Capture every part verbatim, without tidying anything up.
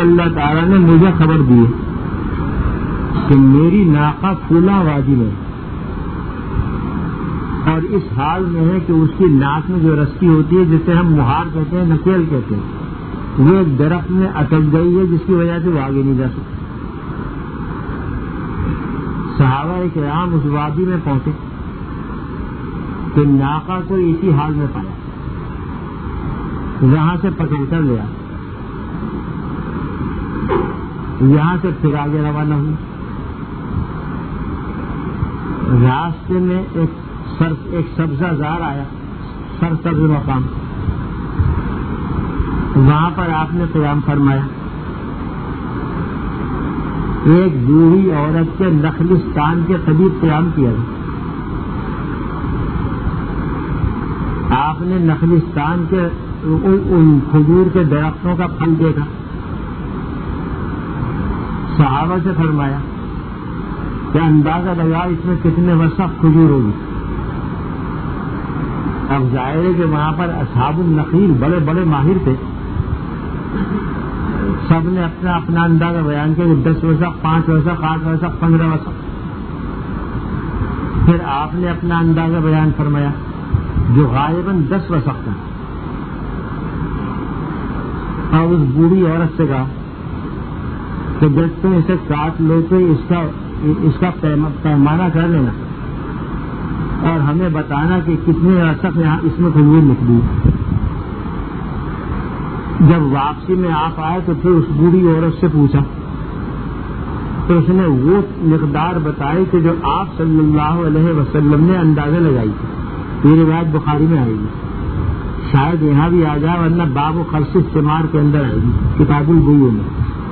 اللہ تعالیٰ نے مجھے خبر دی کہ میری ناقہ فلاں وادی میں اور اس حال میں ہے کہ اس کی ناک میں جو رسی ہوتی ہے جسے ہم مہار کہتے ہیں، نکیل کہتے ہیں، وہ ایک درخت میں اٹک گئی ہے جس کی وجہ سے وہ آگے نہیں جا سکتی۔ صحابہ کرام اس وادی میں پہنچے کہ ناقہ کو اسی حال میں پایا، وہاں سے پکڑ کر لیا، یہاں سے پھر آگے روانہ ہوئی۔ راستے میں ایک سر ایک سبزہ زار آیا، سرسبز مقام، وہاں پر آپ نے قیام فرمایا۔ ایک بوڑھی عورت کے نخلستان کے قریب قیام کیا گیا۔ آپ نے نخلستان کے ان کھجور کے درختوں کا پھل دیکھا، صحابہ سے فرمایا کہ اندازہ لگا اس میں کتنے وسق کھجور ہوگی۔ اب ظاہر ہے کہ وہاں پر اصحاب النخیل بڑے بڑے ماہر تھے، سب نے اپنا اپنا اندازہ بیان کیا کہ دس وسق، پانچ وسق، آٹھ وسق، پندرہ وسق۔ پھر آپ نے اپنا اندازہ بیان فرمایا جو غالباً دس وسق تھا، اور اس بوڑھی عورت سے کہا کہ جب تم اسے کاٹ لو تو اس کا اس کا پیمانہ کر لینا اور ہمیں بتانا کہ کتنے وسق یہاں اس میں کھجور نکلی۔ جب واپسی میں آپ آئے تو پھر اس بوڑھی عورت سے پوچھا تو اس نے وہ مقدار بتائی کہ جو آپ صلی اللہ علیہ وسلم نے اندازہ لگائی تھی۔ یہ روایت بخاری میں آئے گی، شاید یہاں بھی آ جائے، ورنہ باب و خرچ استعمال کے اندر آئے گی کتاب البیوع میں۔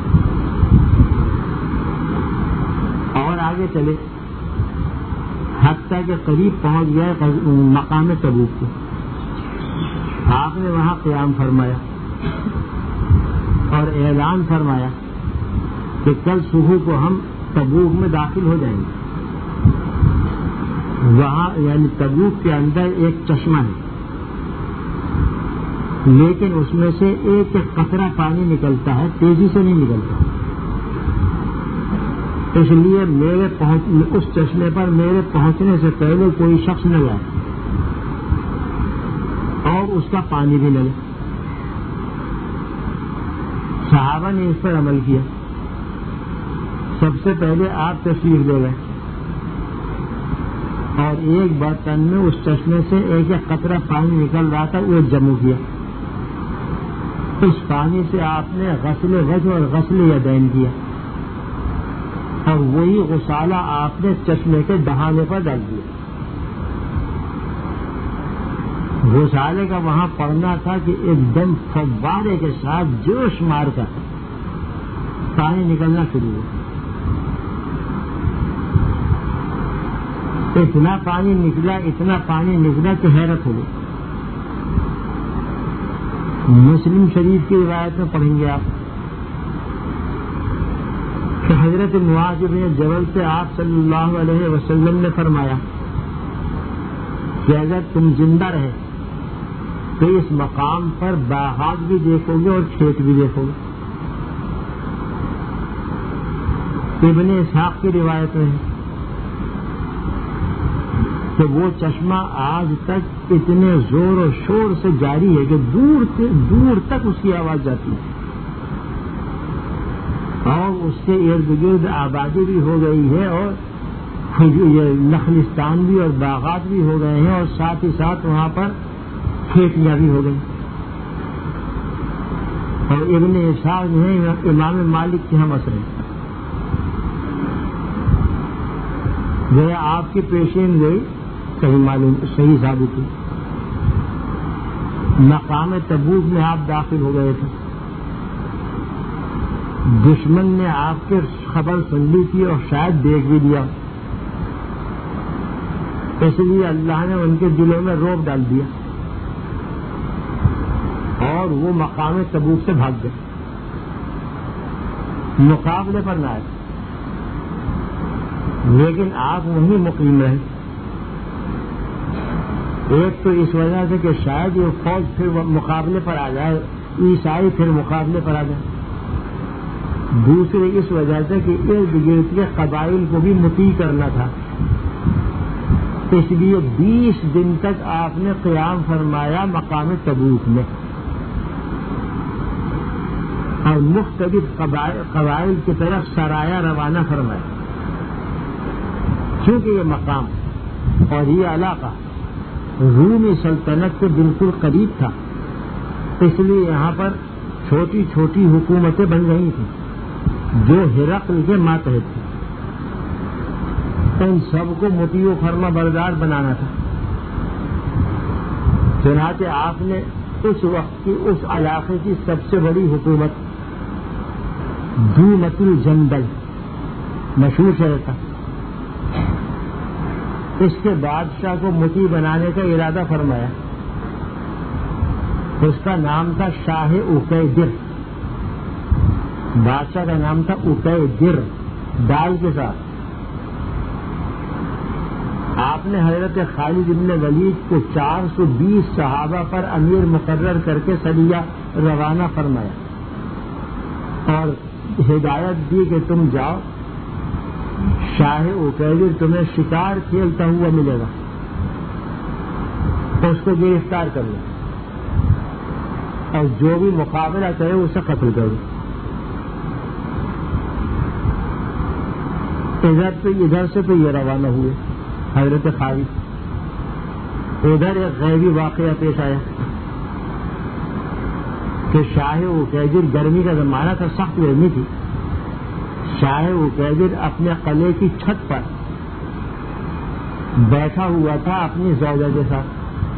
اور آگے چلے حتیٰ کہ قریب پہنچ گئے مقام تبوک کے۔ آپ نے وہاں قیام فرمایا اور اعلان فرمایا کہ کل صبح کو ہم تبوک میں داخل ہو جائیں گے۔ وہاں یعنی تبوک کے اندر ایک چشمہ ہے، لیکن اس میں سے ایک ایک قطرہ پانی نکلتا ہے، تیزی سے نہیں نکلتا، اس لیے میرے پہنچ اس چشمے پر میرے پہنچنے سے پہلے کوئی شخص نہ جائے اور اس کا پانی بھی نہ لے۔ صحابہ نے اس پر عمل کیا۔ سب سے پہلے آپ تشریف لے گئے اور ایک برتن میں اس چشمے سے ایک ایک قطرہ پانی نکل رہا تھا، وہ جمع کیا۔ اس پانی سے آپ نے غسل وجہ اور غسل یدین کیا، اور وہی غسالہ آپ نے چشمے کے دہانے پر ڈال دیا۔ غسالے کا وہاں پڑنا تھا کہ ایک دم فوارے کے ساتھ جوش مار کر پانی نکلنا شروع ہوا۔ اتنا پانی نکلا اتنا پانی نکلا کہ حیرت ہو گئی۔ مسلم شریف کی روایت میں پڑھیں گے آپ کہ حضرت معاذ بن جبل سے آپ صلی اللہ علیہ وسلم نے فرمایا کہ اگر تم زندہ رہے تو اس مقام پر باغات بھی دیکھو گے اور کھیت بھی دیکھو گے۔ ابن اسحاق کی روایت میں ہے کہ وہ چشمہ آج تک اتنے زور و شور سے جاری ہے کہ دور سے دور تک اس کی آواز جاتی ہے، اور اس کے ارد گرد آبادی بھی ہو گئی ہے، اور یہ نخلستان بھی اور باغات بھی ہو گئے ہیں، اور ساتھ ہی ساتھ وہاں پر کھیتیاں بھی ہو گئی۔ اور ابن اسحاق جو ہے امام مالک کے ہم اثر ہیں، جو ہے آپ کی پیشین گئی صحیح معلوم صحیح ثابت ہوئی۔ مقام تبوک میں آپ داخل ہو گئے تھے، دشمن نے آپ کے خبر سن لی تھی اور شاید دیکھ بھی دیا، اس لیے اللہ نے ان کے دلوں میں رعب ڈال دیا اور وہ مقام تبوک سے بھاگ گئے، مقابلے پر نہ آئے، لیکن آپ وہیں مقیم رہے۔ ایک تو اس وجہ سے کہ شاید وہ فوج پھر مقابلے پر آ جائے، عیسائی پھر مقابلے پر آ جائے، دوسری اس وجہ سے کہ ارد گرد کے قبائل کو بھی مطیع کرنا تھا، اس لیے بیس دن تک آپ نے قیام فرمایا مقام تبوک میں، اور مختلف قبائل کی طرف سرایا روانہ فرمایا. چونکہ یہ مقام اور یہ علاقہ رومی سلطنت کے بالکل قریب تھا، اس لیے یہاں پر چھوٹی چھوٹی حکومتیں بن رہی تھیں جو ہرقل کے ماتحت تھیں. ان سب کو مطیع و فرما بردار بنانا تھا. چنانچہ آپ نے اس وقت کی اس علاقے کی سب سے بڑی حکومت دومت الجندل مشہور شہر تھا، اس کے بادشاہ کو مطیع بنانے کا ارادہ فرمایا. اس کا نام تھا شاہ اقیدر، بادشاہ کا نام تھا اقیدر دال کے ساتھ. آپ نے حضرت خالد بن ولید کو چار سو بیس صحابہ پر امیر مقرر کر کے سریہ روانہ فرمایا اور ہدایت دی کہ تم جاؤ، شاہ اقیدر تمہیں شکار کھیلتا ہوا ملے گا، تو اس کو گرفتار کر لو اور جو بھی مقابلہ کرے اسے قتل کرو. ادھر تو ادھر سے تو یہ روانہ ہوئے حضرت خالد. ادھر ایک غیبی واقعہ پیش آیا کہ شاہ اقیدر، گرمی کا زمانہ تھا، سخت گرمی تھی، شاہ اقیدر اپنے قلعے کی چھت پر بیٹھا ہوا تھا اپنی زوجہ کے ساتھ.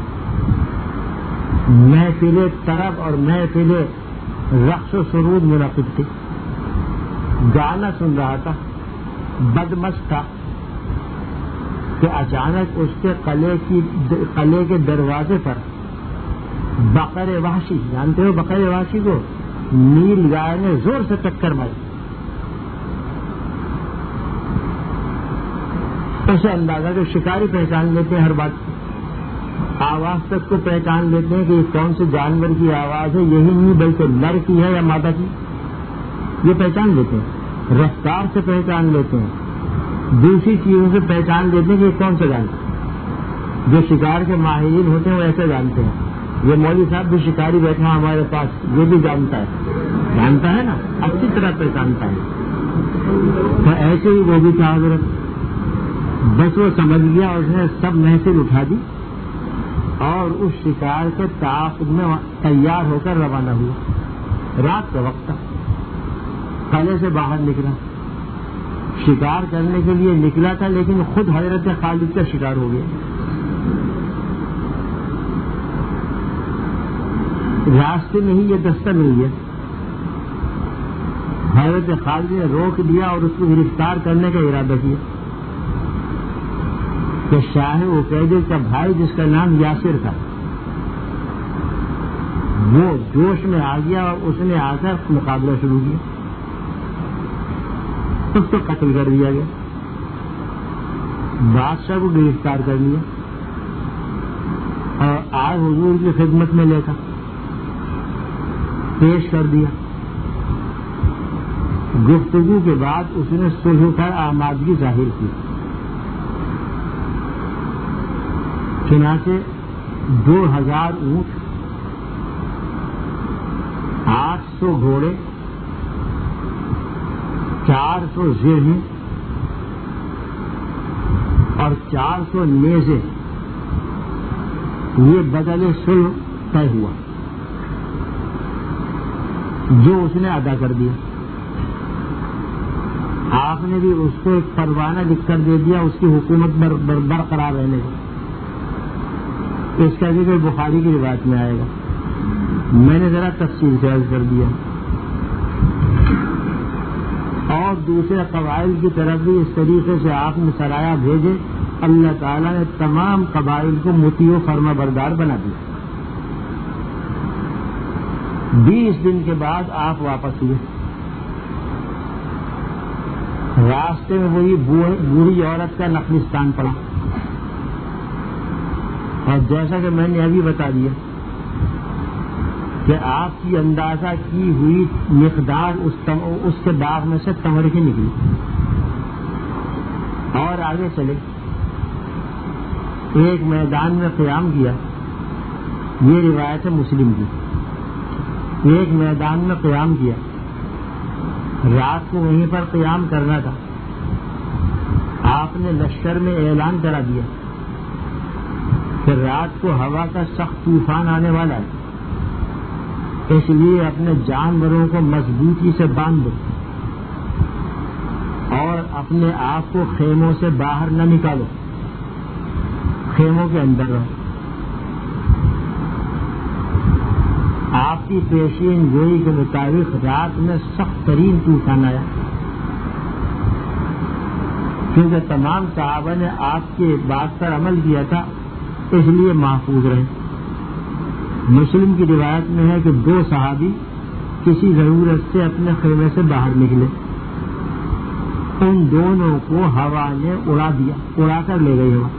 محفل طرب اور محفل رقص و سرود منعقد تھی، گانا سن رہا تھا، بدمست تھا کہ اچانک اس کے قلعے کی قلعے کے دروازے پر بقر وحشی، جانتے ہو بقر وحشی کو، نیل گائے نے زور سے ٹکر ماری. اسے اندازہ کہ شکاری پہچان لیتے ہیں ہر بات کی، آواز تک کو پہچان لیتے ہیں کہ یہ کون سے جانور کی آواز ہے، یہی نہیں بلکہ نر کی ہے یا مادہ کی، یہ پہچان لیتے ہیں. رفتار سے پہچان لیتے ہیں، دوسری چیزوں سے پہچان لیتے ہیں کہ یہ کون سا جانور. جو شکار کے ماہرین ہوتے ہیں وہ ایسے جانتے ہیں. یہ مولوی صاحب بھی شکاری بیٹھا ہمارے پاس، یہ بھی جانتا ہے، جانتا ہے نا، اچھی طرح پہچانتا ہے. تو ایسے ہی وہ بھی تھا حضرت، بس وہ سمجھ گیا، اس نے سب محفل اٹھا دی اور اس شکار کے تعاقب میں تیار ہو کر روانہ ہوا. رات کا وقت تھا، قلعے سے باہر نکلا، شکار کرنے کے لیے نکلا تھا، لیکن خود حضرت خالد کا شکار ہو گیا. راستے میں ہی یہ دستہ مل گیا. حضرت خالد نے روک دیا اور اس کو گرفتار کرنے کا ارادہ کیا کہ شاہ اقیدر کا بھائی جس کا نام یاسر تھا وہ جوش میں آ گیا اور اس نے آ کر مقابلہ شروع کیا. اس کو قتل کر دیا گیا، بادشاہ کو گرفتار کر لیا اور آج حضور کی خدمت میں لے کر پیش کر دیا. گفتگو کے بعد اس نے صلح پر آمادگی ظاہر کی. چنانچہ دو ہزار اونٹ، آٹھ سو گھوڑے، چار سو زیریں اور چار سو نیزے، یہ بدلے صلح طے ہوا جو اس نے ادا کر دیا. آپ نے بھی اس کو ایک پروانہ لکھ کر دے دیا اس کی حکومت بر بر برقرار رہنے کا. اس کا ذکر بخاری کی روایت میں آئے گا، میں نے ذرا تفصیل سے عرض کر دیا. اور دوسرے قبائل کی طرف بھی اس طریقے سے آپ نے سرایا بھیجے. اللہ تعالیٰ نے تمام قبائل کو مطیع و فرما بردار بنا دیا. بیس دن کے بعد آپ واپس ہوئے. راستے میں وہی بوڑھی عورت کا نخلستان پڑا، اور جیسا کہ میں نے ابھی بتا دیا کہ آپ کی اندازہ کی ہوئی مقدار اس, تم... اس کے داغ میں سے تمر کی نکلی. اور آگے چلے، ایک میدان میں قیام کیا، یہ روایت ہے مسلم کی. ایک میدان میں قیام کیا، رات کو وہیں پر قیام کرنا تھا. آپ نے لشکر میں اعلان کرا دیا کہ رات کو ہوا کا سخت طوفان آنے والا ہے، اس لیے اپنے جانوروں کو مضبوطی سے باندھ دو اور اپنے آپ کو خیموں سے باہر نہ نکالو، خیموں کے اندر رہو. آپ کی پیشین گوئی کے مطابق رات میں سخت ترین طوفان آیا، کیونکہ تمام صحابہ نے آپ کے بات پر عمل کیا تھا، اس لیے محفوظ رہے. مسلم کی روایت میں ہے کہ دو صحابی کسی ضرورت سے اپنے خیمے سے باہر نکلے، ان دونوں کو ہوا نے اڑا دیا، اڑا کر لے گئی ہوا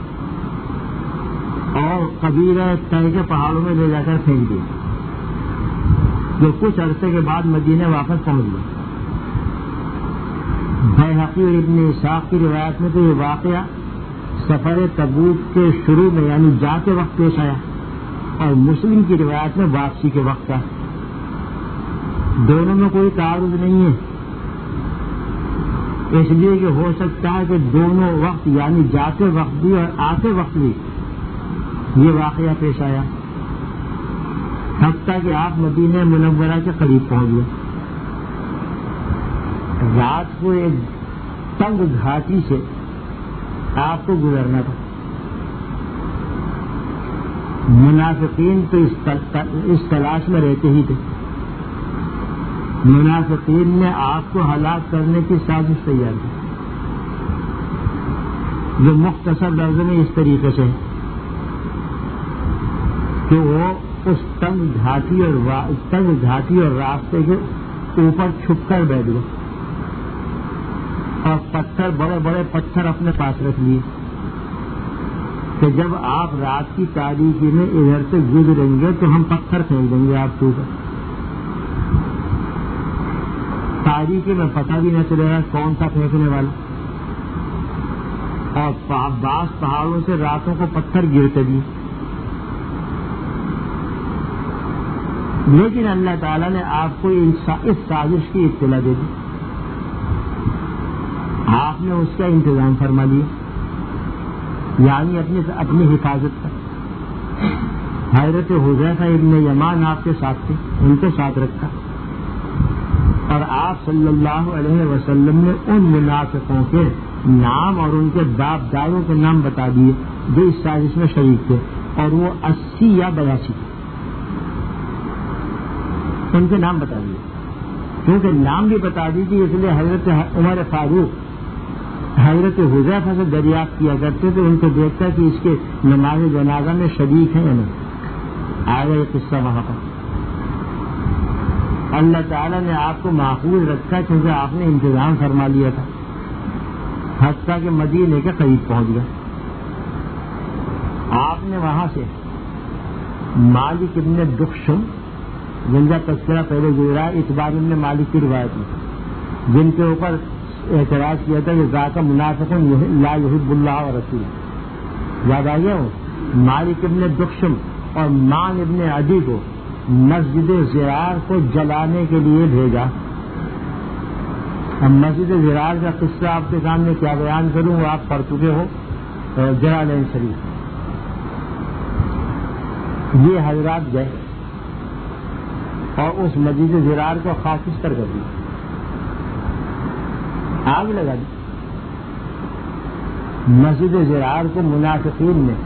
اور قبیلہ طے کے پہاڑوں میں لے جا کر پھینک دیا، جو کچھ عرصے کے بعد مدینے واپس پہنچ گئے. بیہقی اور ابن اسحاق کی روایت میں تو یہ واقعہ سفر تبوک کے شروع میں یعنی جاتے وقت پیش آیا، اور مسلم کی روایت میں واپسی کے وقت کا. دونوں میں کوئی تعارض نہیں ہے، اس لیے کہ ہو سکتا ہے کہ دونوں وقت یعنی جاتے وقت بھی اور آتے وقت بھی یہ واقعہ پیش آیا، حتیٰ کہ آپ مدینہ منورہ کے قریب پہنچ گئے. رات کو ایک تنگ گھاٹی سے آپ کو گزرنا تھا. منافقین تو اس تلاش میں رہتے ہی تھے. منافقین نے آپ کو ہلاک کرنے کی سازش تیار کی، جو مختصر لفظ میں اس طریقے سے کہ وہ اس تنگ گھاٹی اور تنگ گھاٹی اور راستے کے اوپر چھپ کر بیٹھ گئے اور پتھر بڑے بڑے پتھر اپنے پاس رکھ لیے کہ جب آپ رات کی تاریکی میں ادھر سے گزریں گے تو ہم پتھر پھینک دیں گے آپ کے اوپر. تاریکی میں پتہ بھی نہ چلے گا کون سا پھینکنے والا، اور بعض پہاڑوں سے راتوں کو پتھر گرتے بھی. لیکن اللہ تعالیٰ نے آپ کو اس سازش کی اطلاع دے دی، آپ نے اس کا انتظام فرما لیا، یعنی اپنی اپنی حفاظت کا. حضرت حذیفہ ابن یمان آپ کے ساتھ تھے، ان کو ساتھ رکھا، اور آپ صلی اللہ علیہ وسلم نے ان منافقوں کے نام اور ان کے باپ دادوں کے نام بتا دیے جو اس سازش میں شریک تھے، اور وہ اسی یا بیاسی تھے. ان کے نام بتا دیے، کیونکہ نام بھی بتا دیجیے، اس لیے حضرت عمر فاروق حضرت حذیفہ سے دریافت کیا کرتے تھے ان کو دیکھتا کہ اس کے نماز جنازہ میں شریک ہیں یا نہیں. آگے یہ قصہ وہاں پر اللہ تعالیٰ نے آپ کو محفوظ رکھا کیونکہ آپ نے انتظام فرما لیا تھا، حتیٰ کہ مدینے کے قریب پہنچ گئے. آپ نے وہاں سے مالک ابن دخشم، جن کا تذکرہ پہلے گزرا، اعتبار ابن مالک کی روایت میں، جن کے اوپر اعتراض کیا تھا کہ ذاک منافق لا یحب اللہ و رسول، یاد آ گیا ہو. مالک ابن دخشم اور مان ابن عدی کو مسجد زرار کو جلانے کے لیے بھیجا. اب مسجد زرار کا قصہ آپ کے سامنے کیا بیان کروں، وہ آپ پڑھ چکے ہو جلالین شریف. یہ حضرات گئے اور اس مسجد زرار کو خاکستر کر دیا، آگ لگا دی. مسجد زرار کو منافقین نے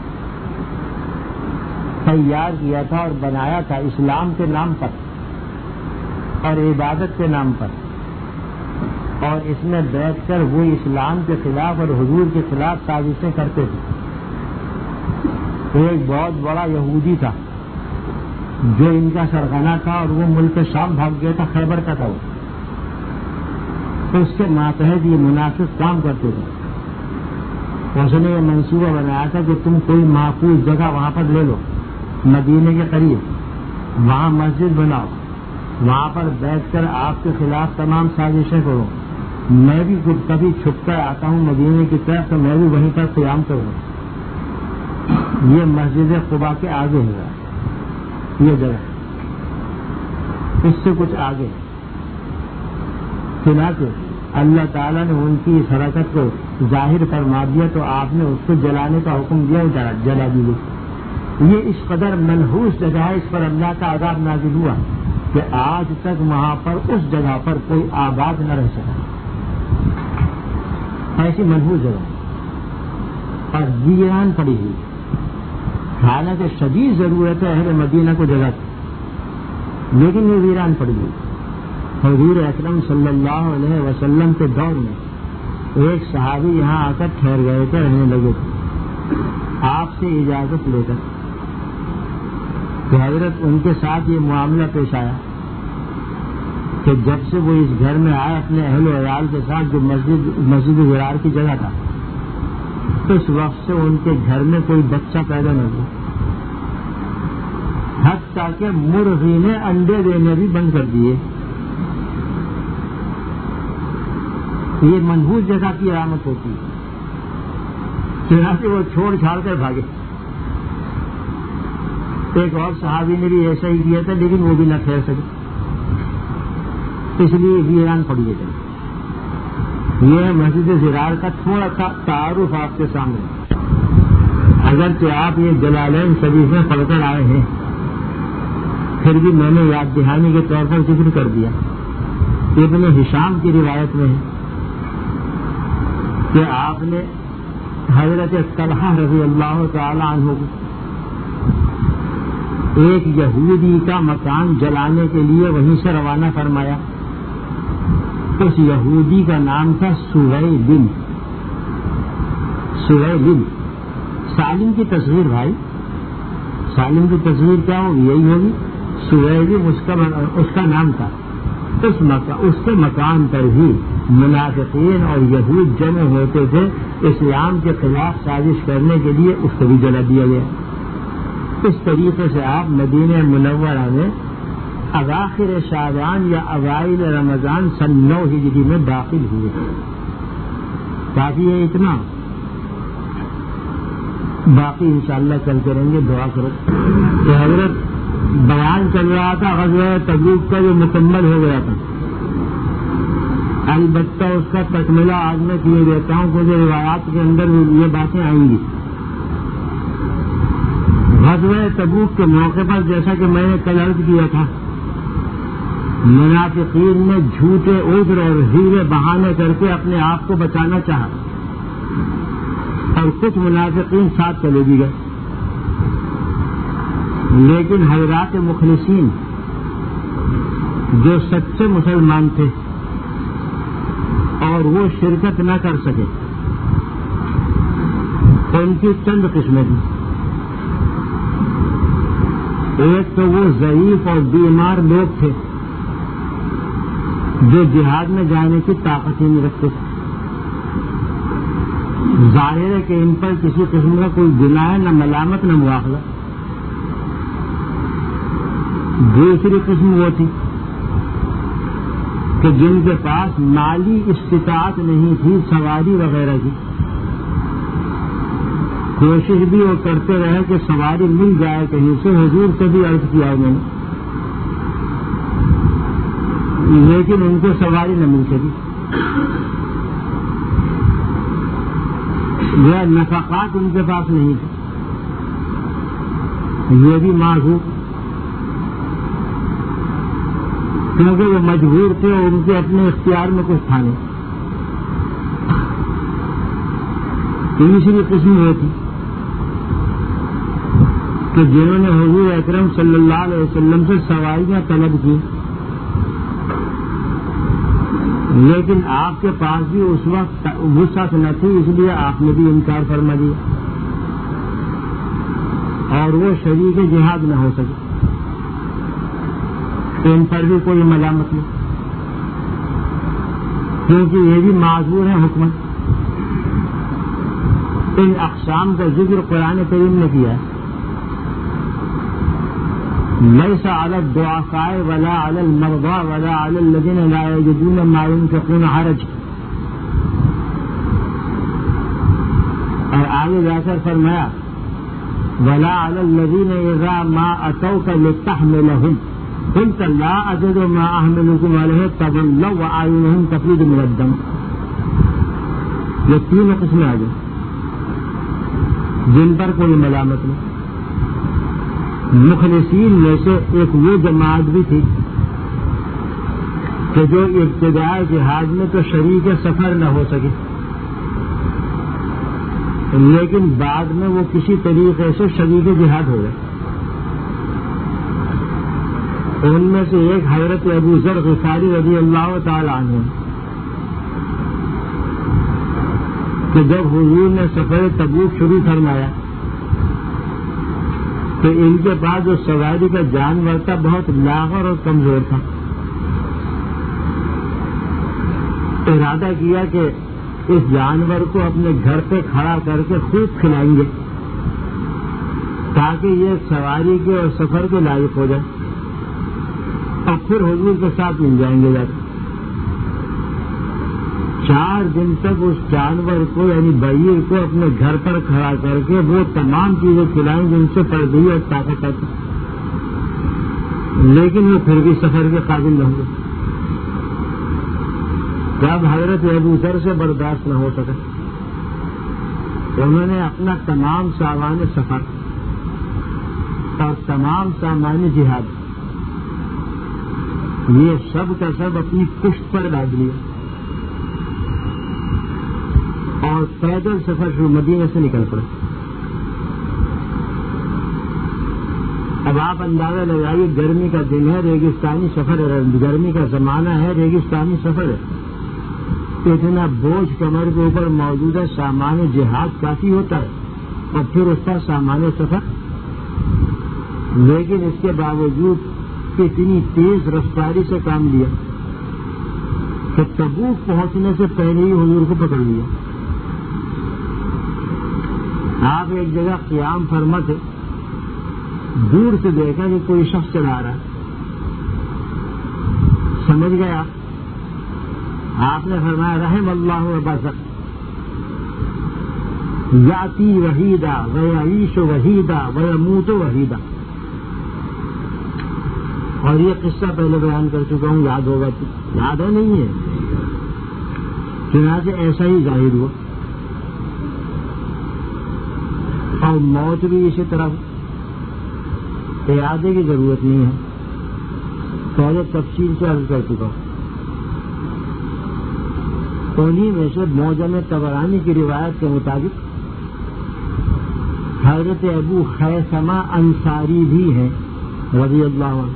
تیار کیا تھا اور بنایا تھا اسلام کے نام پر اور عبادت کے نام پر، اور اس میں بیٹھ کر وہ اسلام کے خلاف اور حضور کے خلاف سازشیں کرتے تھے. ایک بہت بڑا یہودی تھا جو ان کا سرغنہ تھا، اور وہ ملک شام بھاگ گیا تھا، خیبر کا تھا وہ. تو اس کے ماتحت یہ منافق کام کرتے تھے. اس نے یہ منصوبہ بنایا تھا کہ تم کوئی محفوظ جگہ وہاں پر لے لو مدینے کے قریب، وہاں مسجد بناؤ، وہاں پر بیٹھ کر آپ کے خلاف تمام سازشیں کرو. میں بھی کبھی چھپ کر آتا ہوں مدینے کی طرف تو میں بھی وہیں پر قیام کروں. یہ مسجد قباء کے آگے ہے یہ جگہ، اس سے کچھ آگے. چنانچہ اللہ تعالیٰ نے ان کی اس حرکت کو ظاہر فرما دیا تو آپ نے اس کو جلانے کا حکم دیا، جلا دی گئی. یہ اس قدر منحوس جگہ ہے، اس پر اللہ کا عذاب نازل ہوا کہ آج تک وہاں پر اس جگہ پر کوئی آباد نہ رہ سکا. ایسی منحوس جگہ اور ویران پڑی ہوئی. حالانکہ شدید ضرورت ہے اہل مدینہ کو جگہ کی، لیکن یہ ویران پڑی ہوئی. حضور اکرم صلی اللہ علیہ وسلم کے دور میں ایک صحابی یہاں آ کر ٹھہر گئے تھے، رہنے لگے تھے آپ سے اجازت لے کر. تو حضرت ان کے ساتھ یہ معاملہ پیش آیا کہ جب سے وہ اس گھر میں آئے اپنے اہل و عیال کے ساتھ، جو مسجد مسجد غرار کی جگہ تھا، اس وقت سے ان کے گھر میں کوئی بچہ پیدا نہ ہوا، حتیٰ کہ مرغی نے انڈے دینے بھی بند کر دیے. یہ منحوس جگہ کی علامت ہوتی ہے. چنانچہ وہ چھوڑ چھاڑ کر بھاگے. ایک اور صحابی نے بھی ایسا ہی کیا تھا، لیکن وہ بھی نہ ٹھہر سکے، اس لیے ویران پڑی ہے. یہ مسجد زرار کا تھوڑا سا تعارف آپ کے سامنے. اگرچہ آپ یہ جلالین شریف میں پڑھ کر آئے ہیں، پھر بھی میں نے یاد دہانی کے طور پر ذکر کر دیا. ابن ہشام کی روایت میں ہے کہ آپ نے حضرت طلحہ رضی اللہ تعالی عنہ کو ایک یہودی کا مکان جلانے کے لیے وہیں سے روانہ فرمایا. اس یہودی کا نام تھا سویلم. سویلم سالم کی تصویر، بھائی سالم کی تصویر کیا ہوگی؟ یہی ہوگی. سویلم اس کا اس کا نام تھا. اس مکان اس کے مکان پر ہی منافقین اور یہود جمع ہوتے تھے اسلام کے خلاف سازش کرنے کے لیے. اس کو بھی جلا دیا گیا. اس طریقے سے آپ مدینہ منورہ میں اواخر شعبان یا اوائل رمضان سن نو ہجری میں داخل ہوئے. کافی ہے اتنا، باقی انشاءاللہ کل کریں گے. دعا کرو. کہ حضرت بیان چل رہا تھا غزوہ تبوک کا جو مکمل ہو گیا تھا، البتہ اس کا تکملہ آج میں کیے دیتا ہوں کیونکہ روایات کے اندر یہ باتیں آئیں گی. غزوہ تبوک کے موقع پر جیسا کہ میں نے کل عرض کیا تھا، منافقین نے جھوٹے عذر اور ہیرے بہانے کر کے اپنے آپ کو بچانا چاہا اور کچھ منافقین ساتھ چلے بھی گئے. لیکن حضرات مخلصین جو سچے مسلمان تھے اور وہ شرکت نہ کر سکے، ان کی چند قسمیں تھیں. ایک تو وہ ضعیف اور بیمار لوگ تھے جو جہاد میں جانے کی طاقت ہی نہیں رکھتے تھے. ظاہر ہے کہ ان پر کسی قسم کا کوئی گناہ نہ ملامت نہ مواخلہ. دوسری قسم وہ تھی کہ جن کے پاس مالی استطاعت نہیں تھی سواری وغیرہ کی. کوشش بھی وہ کرتے رہے کہ سواری مل جائے کہیں سے. حضور سے بھی عرض کیا میں نے، لیکن ان کو سواری نہ مل سکی. یہ نفقات ان کے پاس نہیں تھے. یہ بھی معذور، کیونکہ وہ مجبور تھے اور ان کے اپنے اختیار میں کچھ تھا نہیں. تیسری قسم یہ تھی کہ جنہوں نے حضور اکرم صلی اللہ علیہ وسلم سے سواریاں طلب کی، لیکن آپ کے پاس بھی اس وقت وسعت نہ تھی، اس لیے آپ نے بھی انکار فرما دیا اور وہ شریک جہاد نہ ہو سکے. ان پر بھی کوئی ملامت نہیں، کیونکہ یہ بھی معذور ہے حکمت. ان اقسام کا ذکر قرآن کریم نے کیا ہے. ليس على الضعفاء ولا على المرضى ولا على الذين لا يجدون ما ينفقون حرج. اور آگے جا کر فرمایا ولا على الذين اذا ما اتوك لتحملهم قلت لا اجد ما احملكم عليه تولوا واعينهم تفيض من الدم. یہ تین قسمیں آ گئی جن پر کوئی ملامت نہیں. مخلصین میں سے ایک وہ جماعت بھی تھی کہ جو ابتدائی جہاد میں تو شریک سفر نہ ہو سکے، لیکن بعد میں وہ کسی طریقے سے شریک جہاد ہو گئے. ان میں سے ایک حضرت ابو ذر غفاری رضی اللہ تعالی عنہ کہ جب حضور نے سفر تبوک شروع فرمایا تو ان کے پاس جو سواری کا جانور تھا بہت لاغر اور کمزور تھا. ارادہ کیا کہ اس جانور کو اپنے گھر پہ کھڑا کر کے خوب کھلائیں گے تاکہ یہ سواری کے اور سفر کے لائق ہو جائے اور پھر حضور کے ساتھ مل جائیں گے. جاتے چار دن تک اس جانور کو یعنی بعیر کو اپنے گھر پر کھڑا کر کے وہ تمام چیزیں کھلائیں جن سے پردگی اور طاقت آتی، لیکن وہ پھر بھی سفر کے قابل نہ ہوئے. جب حضرت ابو ذر سے برداشت نہ ہو سکا تو انہوں نے اپنا تمام سامان سفر اور تمام سامان جہاد یہ سب کا سب اپنی پشت پر ڈال دیا اور پیدل سفر شروع مدینے سے نکل پڑے. اب آپ اندازہ لگائیے گرمی کا دن ہے، ریگستانی سفر ہے، گرمی کا زمانہ ہے، ریگستانی سفر ہے. اتنا بوجھ کمر کے اوپر موجود ہے، سامان جہاد کافی ہوتا ہے اور پھر اس کا سامان سفر. لیکن اس کے باوجود اتنی تیز رفتاری سے کام لیا کہ تبوک پہنچنے سے پہلے ہی حضور کو پکڑ لیا. آپ ایک جگہ قیام فرما تھے، دور سے دیکھا کہ کوئی شخص چلا رہا ہے، سمجھ گیا. آپ نے فرمایا رحم اللہ ابا ذر یاتی وحیدہ ویعیش وحیدہ ویموت وحیدہ. اور یہ قصہ پہلے بیان کر چکا ہوں، یاد ہوگا. یاد ہے نہیں ہے؟ چنانچہ ایسا ہی ظاہر ہوا اور موت بھی اسی طرح. ارادے کی ضرورت نہیں ہے، پہلے تفصیل سے عرض کر چکا ہوں. انہیں میں سے موجم طبرانی کی روایت کے مطابق حضرت ابو خیثمہ انصاری بھی ہیں رضی اللہ عنہ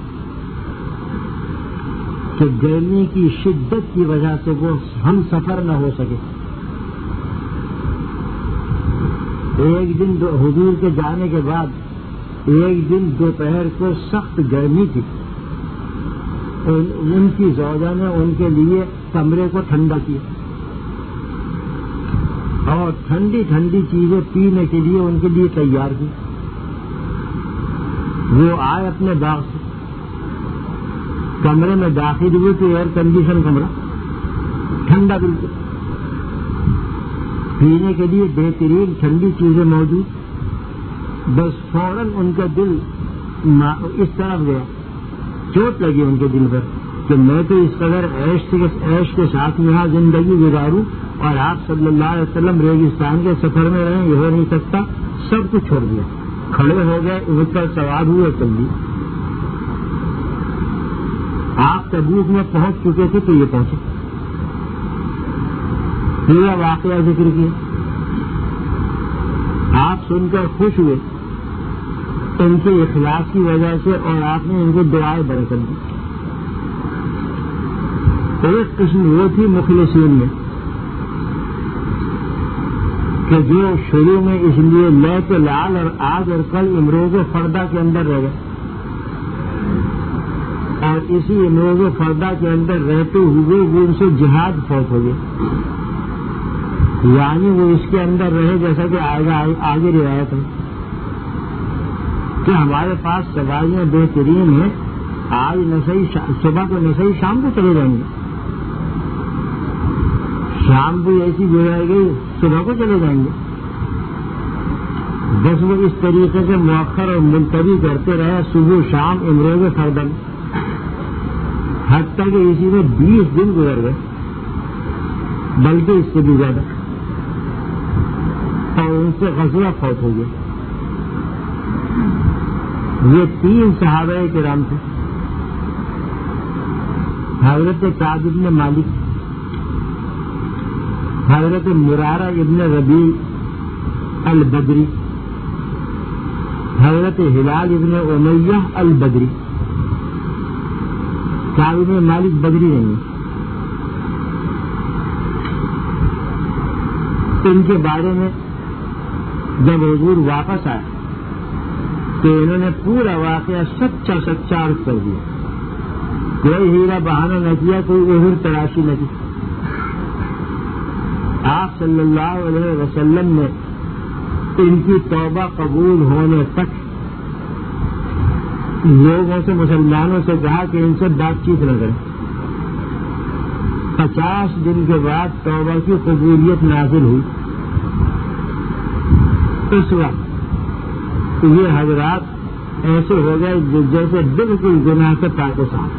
کہ گرمی کی شدت کی وجہ سے وہ ہم سفر نہ ہو سکے. ایک دن حضور کے جانے کے بعد ایک دن دوپہر کو سخت گرمی تھی. ان کی زوجہ نے ان کے لیے کمرے کو ٹھنڈا کیا اور ٹھنڈی ٹھنڈی چیزیں پینے کے لیے ان کے لیے تیار کی. وہ آئے اپنے باغ سے، کمرے میں داخل ہوئے تو ایئر کنڈیشن کمرہ ٹھنڈا بالکل، پینے کے لیے بہترین ٹھنڈی چیزیں موجود. بس فوراً ان کا دل اس طرف گیا، چوٹ لگی ان کے دل پر کہ میں تو اس قدر عیش کے ساتھ یہاں زندگی گزاروں اور آپ صلی اللہ علیہ وسلم ریگستان کے سفر میں رہیں، یہ ہو نہیں سکتا. سب کچھ چھوڑ دیا، کھڑے ہو گئے، اونٹ پر سوار ہوئے، چل دی. آپ تبوک میں پہنچ چکے تھے تو یہ پہنچے. پورا واقعہ ذکر کیا. آپ سن کر خوش ہوئے ان کے اخلاص کی وجہ سے اور آپ نے ان کو دعائیں برکت دی. ایک قسم وہ تھی مخلصین میں کہ جو شروع میں اس لیے لے کے لال اور آج اور کل امروز فردہ کے اندر رہ گئے اور اسی امروز فردہ کے اندر رہتے ہوئے وہ ان سے جہاد فوت ہو گئے. یعنی وہ اس کے اندر رہے جیسا کہ آگے آگے روایت ہے کہ ہمارے پاس سواریاں بہترین ہیں، آج نہ صحیح صبح کو نہ صحیح شام کو چلے جائیں گے، شام بھی ایسی جو رہے گی صبح کو چلے جائیں گے. بس وہ اس طریقے سے مؤخر اور ملتوی کرتے رہے صبح شام امروز فردن، حتیٰ کہ اسی میں بیس دن گزر گئے، بلکہ اس سے بھی زیادہ، اور ان سے غزوہ فوت ہو گیا. یہ تین صحابہ کرام تھے، حضرت کعب بن مالک، حضرت مرارہ ابن ربیع البدری، حضرت ہلال ابن امیہ البدری. کعب بن مالک بدری نہیں، ان کے بارے میں جب حضور واپس آئے تو انہوں نے پورا واقعہ سچا سچا عرض کر دیا، کوئی ہیرا بہانہ نہ کیا، کوئی عہر تراشی نہ کی. آپ صلی اللہ علیہ وسلم نے ان کی توبہ قبول ہونے تک لوگوں سے، مسلمانوں سے کہا کہ ان سے بات چیت نہ کریں. پچاس دن کے بعد توبہ کی قبولیت نازل ہوئی. اس وقت یہ حضرات ایسے ہو گئے جیسے بالکل گناہ سے پاک و صاف.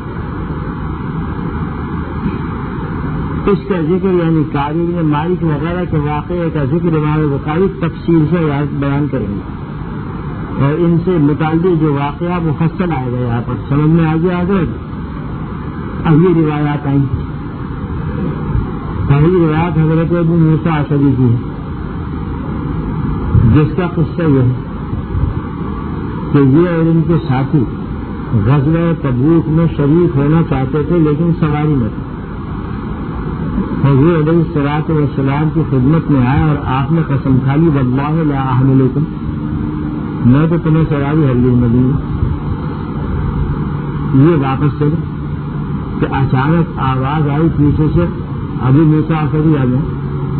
اس کا ذکر یعنی کعب بن مالک وغیرہ کے واقعے کا ذکر امام بخاری تفصیل سے بیان کریں گے، اور ان سے متعلق جو واقعہ مفصل آئے گا یہاں پر سمجھ میں آگے آ گئے. اب یہ روایات آئیں. پہلی روایت حضرت ابو موسیٰ اشعری کی ہے، جس کا قصہ یہ ہے کہ یہ اور ان کے ساتھی غزوہ تبوک میں شریک ہونا چاہتے تھے لیکن سواری نہ تھی. حضور علیہ الصلوۃ والسلام کی خدمت میں آئے اور آپ نے قسم کھا لی، واللہ لا احملکم، میں تو تمہیں سواری ہرگز نہ دوں گا. یہ واپس چلے کہ اچانک آواز آئی پیچھے سے، ابھی موسیٰ اشعری آ گئے.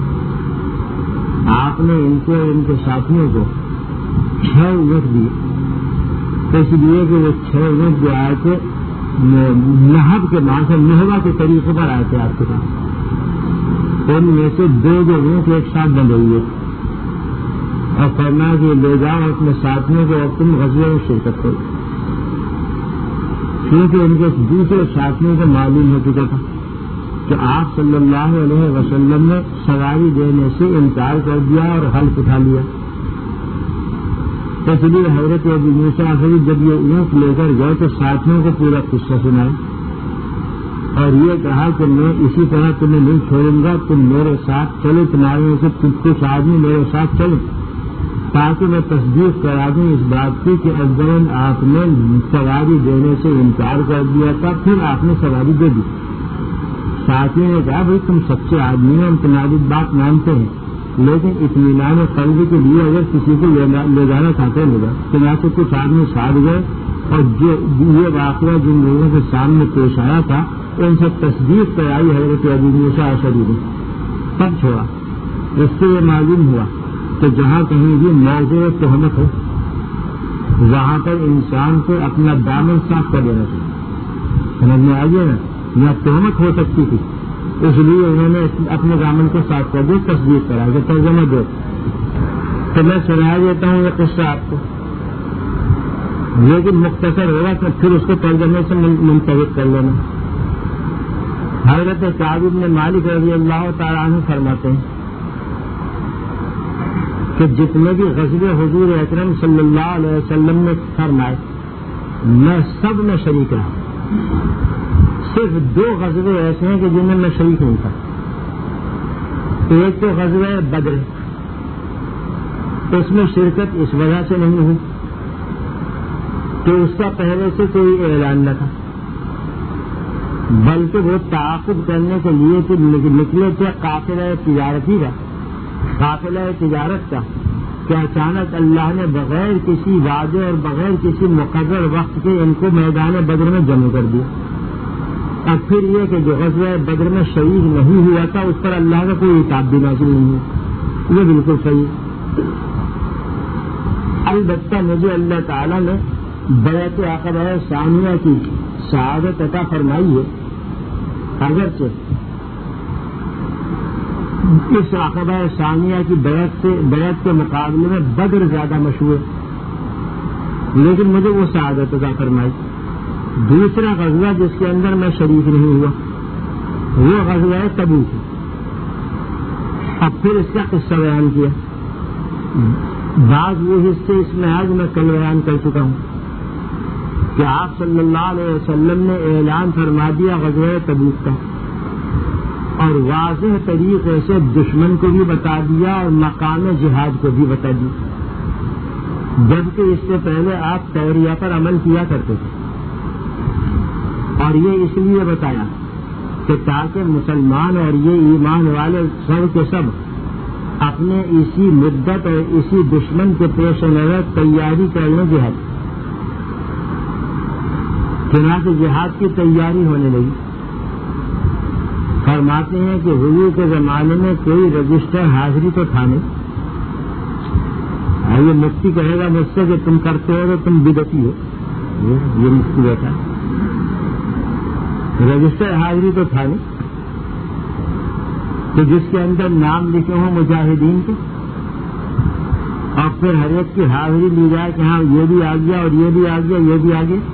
آپ نے ان سے اور ان کے ساتھیوں کو چھ اونٹ دیے، اس لیے کہ وہ چھ اونٹ جو آئے تھے نہب کے نام سے نہوا کے طریقے پر آئے تھے آپ کے پاس. ان میں سے دو جو اونٹ ایک ساتھ بندھے ہوئے اور فرمایا کہ لے جاؤ اپنے ساتھیوں کو اور تم غزوے میں شرکت کرو. کیونکہ ان کے دوسرے ساتھیوں کو معلوم ہو چکا تھا کہ آپ صلی اللہ علیہ وسلم نے سواری دینے سے انکار کر دیا اور حلف اٹھا لیا. اس لیے حضرت ابو موسیٰ اشعری جب یہ اونٹ لے کر گئے تو ساتھیوں کو پورا قصہ سنایا اور یہ کہا کہ میں اسی طرح تمہیں نہیں چھوڑوں گا، تم میرے ساتھ چلو، تمہارے میں سے کچھ آدمی میرے ساتھ چلو، تاکہ میں تصدیق کرا دوں اس بات کی کہ افضل آپ نے سواری دینے سے انکار کر دیا تھا، پھر آپ نے سواری دے دی. ساتھی نے کہا بھائی تم سچے آدمی ہیں، ہم تمہاری بات مانتے ہیں، لیکن اطمینان قلب کے لیے اگر کسی کو لے جانا چاہتے لے جاؤ. چنانچہ کچھ آدمی ساتھ گئے اور جو یہ واقعہ جن لوگوں کے سامنے پیش آیا تھا ان سے تصدیق کرائی حضرت ابو موسیٰ اشعری نے. تب چھوڑا. اس سے یہ معلوم ہوا کہ جہاں کہیں بھی موضوع تہمت ہو وہاں پر انسان کو اپنا دامن صاف کر دینا چاہیے. سمجھ میں آئیے نا، یا تہمت ہو سکتی تھی، اس لیے انہوں نے اپنے دامن کو صاف کر دیا، تصدیق کرا کہ ترجمہ دو. تو میں سنا دیتا ہوں یہ قصہ آپ کو، لیکن مختصر ہوگا تو پھر اس کو ترجمے سے منتخب کر لینا. حضرت کعب بن مالک رضی اللہ تعالیٰ عنہ فرماتے ہیں کہ جتنے بھی غزوے حضور اکرم صلی اللہ علیہ وسلم نے فرمائے میں سب میں شریک رہا. صرف دو غزوے ایسے ہیں کہ جن میں میں شریک نہیں تھا. ایک تو غزوہ بدر، اس میں شرکت اس وجہ سے نہیں ہوئی کہ اس کا پہلے سے کوئی اعلان نہ تھا، بلکہ وہ تعاقب کرنے کے لیے کہ نکلے تھے قافلہ تجارتی کا قافلہ تجارت کا کہ اچانک اللہ نے بغیر کسی وعدے اور بغیر کسی مقرر وقت کے ان کو میدان بدر میں جمع کر دیا. اور پھر یہ کہ جو غزوہ بدر میں شہید نہیں ہوا تھا اس پر اللہ کا کوئی عتاب بھی نازل نہیں ہے. یہ بالکل صحیح. البتہ مجھے اللہ تعالیٰ نے بیعت عقبہ ثانیہ کی سعادت عطا فرمائی ہے، اگرچہ اس عقبہ ثانیہ کی بیعت سے بیعت کے مقابلے میں بدر زیادہ مشہور، لیکن مجھے وہ سعادت عطا فرمائی۔ دوسرا غزوہ جس کے اندر میں شریک نہیں ہوا وہ غزوہ تبوک ہے۔ اب پھر اس کا قصہ بیان کیا، بعض وہ حصے اس میں آج میں کل بیان کر چکا ہوں کہ آپ صلی اللہ علیہ وسلم نے اعلان فرما دیا غزوہ تبوک کا، اور واضح طریقے سے دشمن کو بھی بتا دیا اور مقام جہاد کو بھی بتا دیا، جبکہ اس سے پہلے آپ تیریہ پر عمل کیا کرتے تھے، اور یہ اس لیے بتایا کہ تاکہ مسلمان اور یہ ایمان والے سب کے سب اپنے اسی مدت اور اسی دشمن کے پیش نظر تیاری کر لیں جہاد، چنانچہ جہاد کی تیاری ہونے لگی۔ فرماتے ہیں کہ حضور کے زمانے میں کوئی رجسٹر حاضری تو تھا نہیں، یہ مفتی کہے گا مجھ سے کہ تم کرتے ہو تو تم بدعتی ہو، یہ مفتی بیٹا، رجسٹر حاضری تو تھا نہیں کہ جس کے اندر نام لکھے ہوں مجاہدین کے، اور پھر ہر ایک کی حاضری لی جائے کہ ہاں یہ بھی آ گیا اور یہ بھی آ گیا یہ بھی آ گیا۔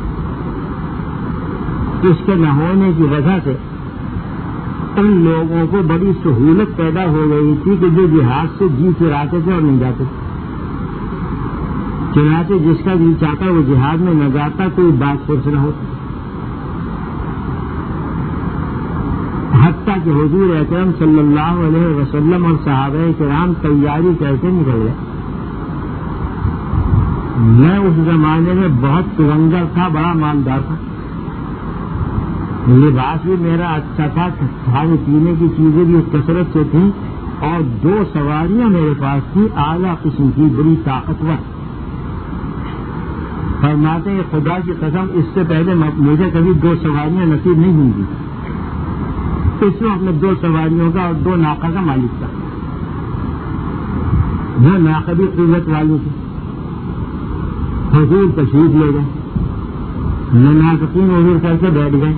اس کے نہ ہونے کی وجہ سے ان لوگوں کو بڑی سہولت پیدا ہو گئی تھی کہ جو جہاد سے جی چراتے تھے اور نہیں جاتے، چنانچہ جس کا جی چاہتا وہ جہاد میں نہ جاتا، کوئی بات پرس نہ ہوتا، حتیٰ کہ حضور اکرم صلی اللہ علیہ وسلم اور صحابہ کرام تیاری کیسے نکل گئے۔ میں اس زمانے میں بہت ترنگر تھا، بڑا مالدار تھا، لباس بھی میرا اچھا تھا، کھانے پینے کی چیزیں بھی کثرت سے تھیں، اور دو سواریاں میرے پاس تھی اعلیٰ قسم کی، بڑی طاقتور۔ فرماتے ہیں خدا کی قسم اس سے پہلے مجھے کبھی دو سواریاں نصیب نہیں ہوئی تھی۔ اس میں اپنے دو سواریوں کا اور دو ناقہ کا مالک تھا، وہ ناقہ بھی قوت والی تھی۔ حضور تشریف لے گئے، منافقین حضور کر کے بیٹھ گئے،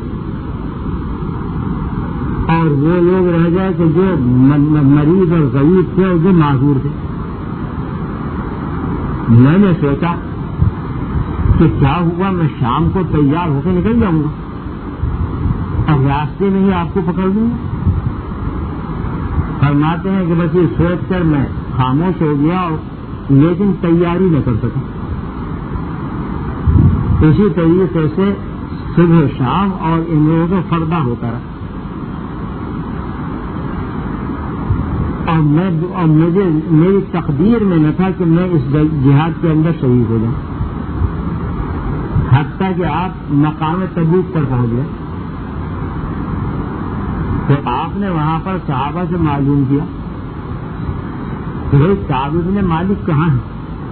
اور وہ لوگ رہ گئے کہ جو مریض اور ضعیف تھے اور جو معذور تھے۔ میں نے سوچا کہ کیا ہوا، میں شام کو تیار ہو کے نکل جاؤں گا اور راستے میں ہی آپ کو پکڑ دوں گا۔ فرماتے ہیں کہ بس یہ سوچ کر میں خاموش ہو گیا، اور لیکن تیاری نہ کر سکا۔ اسی طریقے سے صبح شام اور ان لوگوں کو فردہ ہوتا رہا، اور میں اور مجھے میری تقدیر میں نہ تھا کہ میں اس جہاد کے اندر شہید ہو جاؤں، حتیٰ کہ آپ مقام تبوک پر پہنچ گئے تو آپ نے وہاں پر صحابہ سے معلوم کیا کہ بھائی کعب بن مالک کہاں ہے؟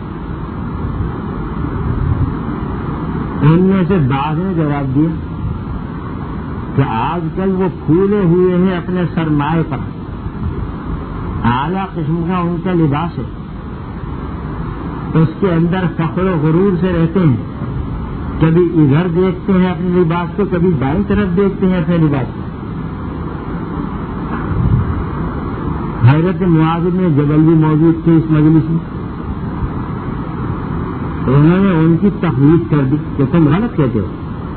ان میں سے بعض نے جواب دیا کہ آج کل وہ پھولے ہوئے ہیں اپنے سرمائے پر، اعلیٰ قسم کا ان کا لباس ہے، اس کے اندر فخر و غرور سے رہتے ہیں، کبھی ادھر دیکھتے ہیں اپنے لباس کو، کبھی بائیں طرف دیکھتے ہیں اپنے لباس کو۔ حضرت معاذ بن جبل بھی موجود تھے اس مجلس میں، انہوں نے ان کی تخویف کر دی کہ تم غلط کہتے ہو،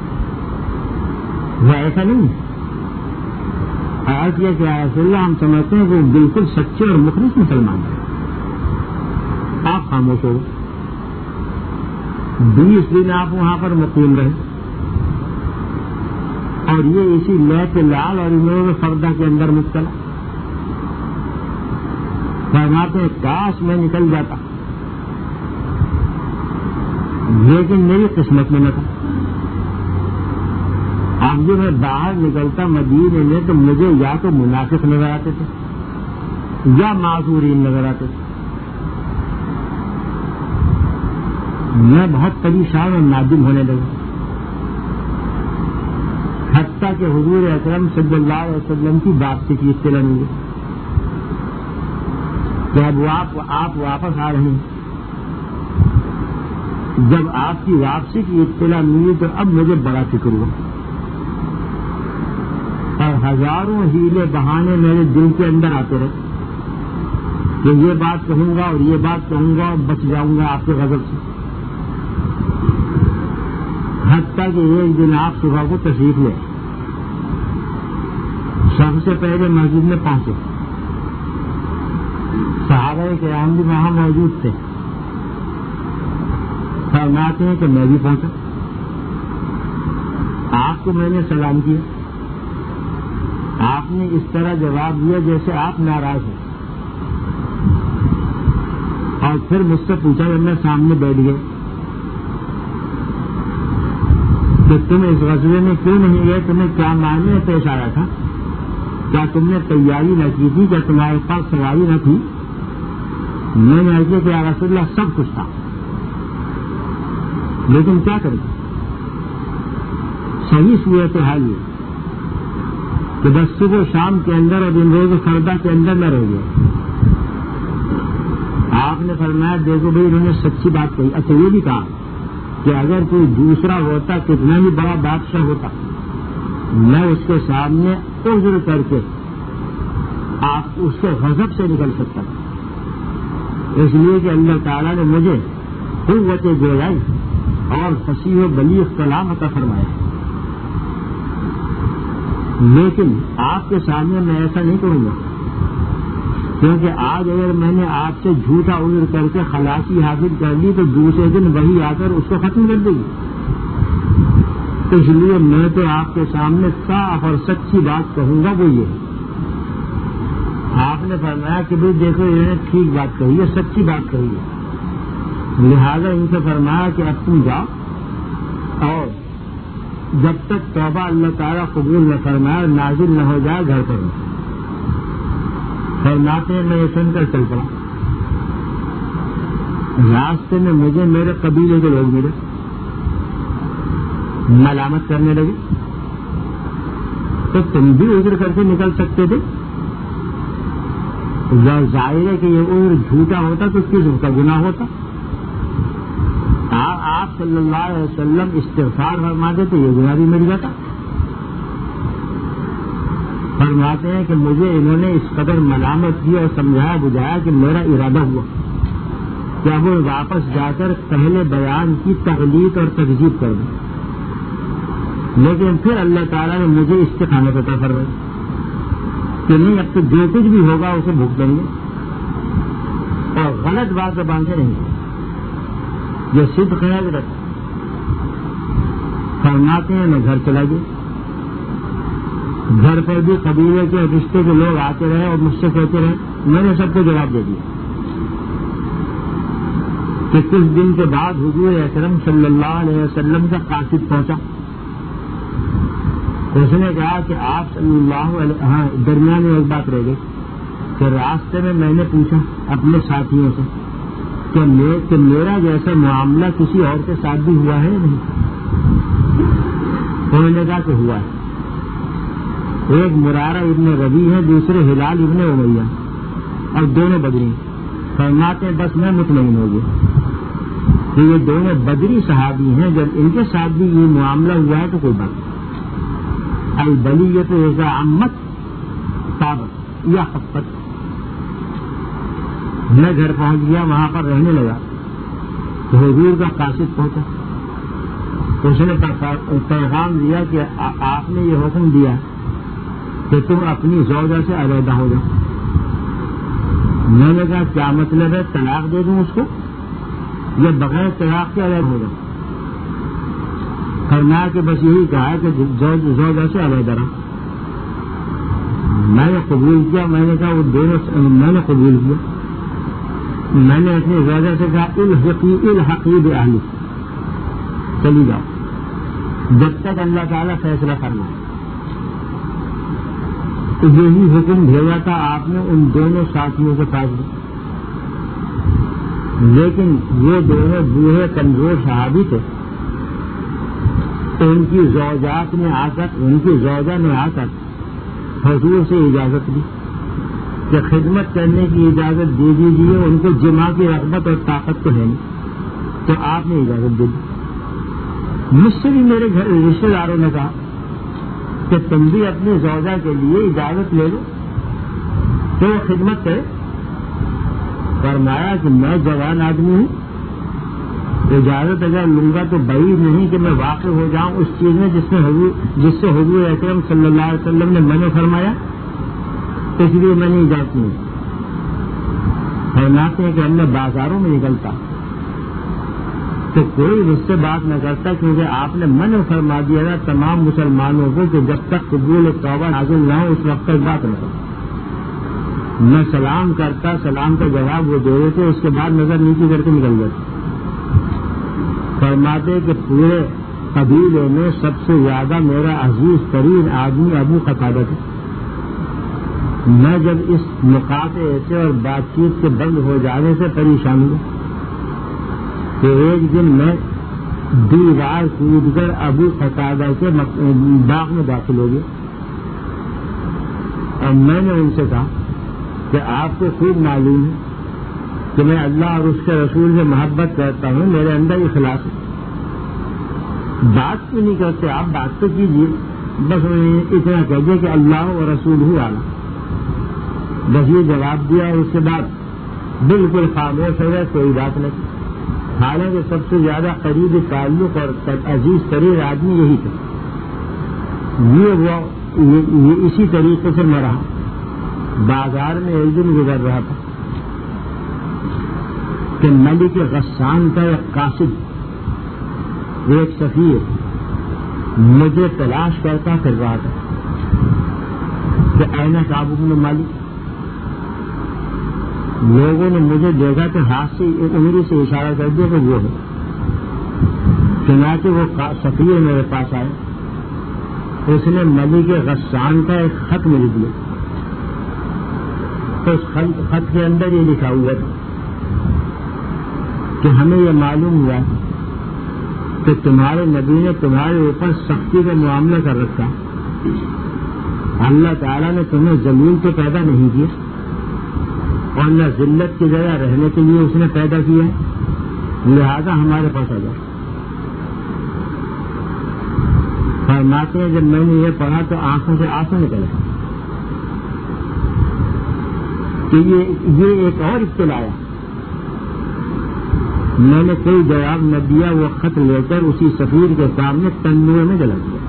وہ ایسا نہیں ہے۔ آج یہ کہ رسول اللہ ہم سمجھتے ہیں کہ وہ بالکل سچے اور مخلص مسلمان ہیں۔ آپ خاموش ہو، بیس دن آپ وہاں پر مقیم رہے، اور یہ اسی لیت لال اور انہوں نے فردہ کے اندر مبتلا۔ فرماتے ہیں کاش میں نکل جاتا، لیکن میری قسمت میں نہ تھا۔ اب جو میں باہر نکلتا مدینے میں تو مجھے یا تو منافق نظر آتے تھے یا معذورین نظر آتے تھے۔ میں بہت پریشان اور نادم ہونے لگا، حتیٰ کہ حضور اکرم صلی اللہ علیہ وسلم کی واپسی کی اطلاع ملی کہ اب آپ آپ واپس آ رہے ہیں۔ جب آپ کی واپسی کی اطلاع ملی تو اب مجھے بڑا فکر ہوا اور ہزاروں ہیلے بہانے میرے دل کے اندر آتے رہے کہ یہ بات کہوں گا اور یہ بات کہوں گا اور بچ جاؤں گا آپ کے غضب سے. حتیٰ کہ ایک دن آپ صبح کو تشریف لے سب سے پہلے مسجد میں پہنچے. صحابہ کرام بھی وہاں موجود تھے. فرماتے ہیں کہ میں بھی پہنچا. آپ کو میں نے سلام کیا. آپ نے اس طرح جواب دیا جیسے آپ ناراض ہیں اور پھر مجھ سے پوچھا جب میں سامنے بیٹھ گیا کہ تم اس غزوے میں کیوں نہیں گئے, تمہیں کیا معنی پیش آیا تھا, کیا تم نے تیاری نہ کی تھی, کیا تمہارے پاس سواری نہ تھی؟ میں نے کہا کہ یا رسول اللہ سب کچھ تھا لیکن کیا کریں, صحیح صورت حال یہ کہ بس صبح و شام کے اندر اور دن روز فردا کے اندر نہ رہ گئے. آپ نے فرمایا دیکھو بھائی انہوں نے سچی بات کہی. اچھا یہ بھی کہا کہ اگر کوئی دوسرا ہوتا کتنا ہی بڑا بادشاہ ہوتا میں اس کے سامنے عذر کر کے آپ اس کے غضب سے نکل سکتا تھا, اس لیے کہ اللہ تعالیٰ نے مجھے قوت گویائی اور فصیح و بلیغ کلام عطا فرمایا. لیکن آپ کے سامنے میں ایسا نہیں کروں گا کیونکہ آج اگر میں نے آپ سے جھوٹا عذر کر کے خلاصی حاصل کر لی تو دوسرے دن وہی آ کر اس کو ختم کر دے گی. اس لیے میں تو آپ کے سامنے صاف اور سچی بات کہوں گا, وہ یہ. آپ نے فرمایا کہ بھائی دیکھو انہوں نے ٹھیک بات کہی ہے, سچی بات کہی ہے, لہذا ان سے فرمایا کہ اب تم جاؤ اور جب تک توبہ اللہ تعالیٰ قبول نہ فرمائے نازل نہ ہو جائے گھر پر. فرماتے میں یہ سن کر چل پڑا. راستے میں مجھے میرے قبیلے کے لوگ ملے, ملامت کرنے لگے تو تم بھی عذر کر کے نکل سکتے تھے. ظاہر ہے کہ یہ عذر جھوٹا ہوتا تو کس کا گناہ ہوتا. آپ صلی اللہ علیہ وسلم استغفار فرماتے تو یہ گناہ بھی مل جاتا. فرماتے ہیں کہ مجھے انہوں نے اس قدر ملامت کی اور سمجھایا بجھایا کہ میرا ارادہ ہوا کہ وہ واپس جا کر پہلے بیان کی تغلیظ اور تکذیب کر دیں, لیکن پھر اللہ تعالیٰ نے مجھے استقامت عطا فرمائی کہ نہیں اب تو جو کچھ بھی ہوگا اسے بھگتیں گے اور غلط بات زبان سے نہیں, یہ صدق ہے حضرت. فرماتے ہیں میں گھر چلا گیا. گھر پر بھی قبیلے کے رشتے کے لوگ آتے رہے اور مجھ سے کہتے رہے. میں نے سب کو جواب دے دیا کہ کچھ دن کے بعد حضور اکرم صلی اللہ علیہ وسلم کا قاصد پہنچا. اس نے کہا کہ آپ صلی اللہ علیہ ہاں درمیان میں ایک بات رہ گئی کہ راستے میں میں نے پوچھا اپنے ساتھیوں سے کہ میرا جیسا معاملہ کسی اور کے ساتھ بھی ہوا ہے نہیں. انہوں نے کہا کہ ہوا ہے. ایک مرارہ ابن ربیع ہے, دوسرے ہلال ابن امیہ اور دونوں بدری. فرماتے ہیں بس میں مطمئن ہو گیا کہ یہ دونوں بدری صحابی ہیں. جب ان کے ساتھ بھی یہ معاملہ ہوا ہے تو کوئی بات نہیں. البلیۃ اذا عمت طابت یا خفت. میں گھر پہنچ گیا, وہاں پر رہنے لگا. تو حضور کا قاصد پہنچا. اس نے پیغام دیا کہ آپ نے یہ حکم دیا کہ تم اپنی زوجہ سے علیحدہ ہو جاؤ. میں نے کہا کیا مطلب ہے, طلاق دے دوں اس کو یا بغیر طلاق کے علیحدہ ہو جاؤں؟ فرمایا کہ بس یہی کہا ہے کہ زوجہ سے علیحدہ رہا. میں نے قبول کیا. میں نے کہا وہ دونوں میں نے قبول کیا. میں نے اپنی زوجہ سے کہا الحقی الحقی باہلی, چلی جاؤ جب تک اللہ تعالیٰ فیصلہ فرمائے. تو یہی حکم بھیجا تھا آپ نے ان دونوں ساتھیوں کے پاس بھی. لیکن وہ دونوں بوڑھے کمزور صحابی تھے. تو ان کی زوجات نے آ کر ان کی زوجہ نے آ کر حضور سے اجازت لی کہ خدمت کرنے کی اجازت دے دیجیے. ان کو جمع کی رغبت اور طاقت تو ہے نہیں. تو آپ نے اجازت دے دی. مجھ سے بھی میرے گھر رشتے داروں نے کہا کہ تم بھی اپنی زوجہ کے لیے اجازت لے لو تو وہ خدمت کرے. فرمایا کہ میں جوان آدمی ہوں, اجازت اگر لوں گا تو بعید نہیں کہ میں واقع ہو جاؤں اس چیز میں جس میں حضور جس سے حضور اکرم صلی اللہ علیہ وسلم نے منع فرمایا, اس لیے میں نے اجازت نہیں. فرماتے ہیں کہ ہم نے بازاروں میں نکلتا تو کوئی مجھ سے بات نہ کرتا, کیونکہ آپ نے منع فرما دیا تھا تمام مسلمانوں کو کہ جب تک قبول توبہ نازل نہ ہو اس وقت تک بات نہ کرو. میں سلام کرتا, سلام کا جواب وہ دے دیتے, اس کے بعد نظر نیچے کر کے نکل جاتے. فرماتے کہ پورے قبیلے میں سب سے زیادہ میرا عزیز ترین آدمی ابو قتادہ تھا. میں جب اس مقاطعے سے اور بات چیت کے بند ہو جانے سے پریشان ہوں کہ ایک دن میں دیوار کود کر ابو قتادہ کے باغ میں داخل ہو گیا اور میں نے ان سے کہا کہ آپ کو خوب معلوم ہے کہ میں اللہ اور اس کے رسول سے محبت کرتا ہوں, میرے اندر اخلاص ہے, بات کیوں نہیں کرتے آپ؟ بات تو کیجیے. بس اتنا کہہ دیا کہ اللہ اور رسول ہی آنا, بس یہ جواب دیا اور اس کے بعد بالکل خاموش ہو گئے, کوئی بات نہیں. حالانکہ سب سے زیادہ قریبی تعلق اور عزیز ترین آدمی یہی تھا. یہ وہ یہ اسی طریقے سے میں رہا. بازار میں ایک دن گزر رہا تھا کہ ملک غسان کا ایک قاصد, ایک سفیر مجھے تلاش کرتا پھر رہا تھا کہ این کعب بن مالک. لوگوں نے مجھے دیکھا کہ ہاتھ سے انگلی سے اشارہ کر دیا کہ وہ ہے. چنانچہ وہ سفیر میرے پاس آئے, اس نے ملک غسان کا ایک خط مل دیا. تو اس خط کے اندر یہ لکھا ہوا تھا کہ ہمیں یہ معلوم ہوا کہ تمہارے نبی نے تمہارے اوپر سختی کا معاملہ کر رکھا. اللہ تعالیٰ نے تمہیں ذلیل سے پیدا نہیں کیا اور نہ ذلت کی جگہ رہنے کے لیے اس نے پیدا کیا, لہذا ہمارے پاس آ جاؤ. فرماتے ہیں جب میں نے یہ پڑھا تو آنکھوں سے آنسو نکلے کہ یہ یہ ایک اور اطلاع آیا. میں نے کوئی جواب نہ دیا, وہ خط لے کر اسی سفیر کے سامنے تندور میں جلا دیا.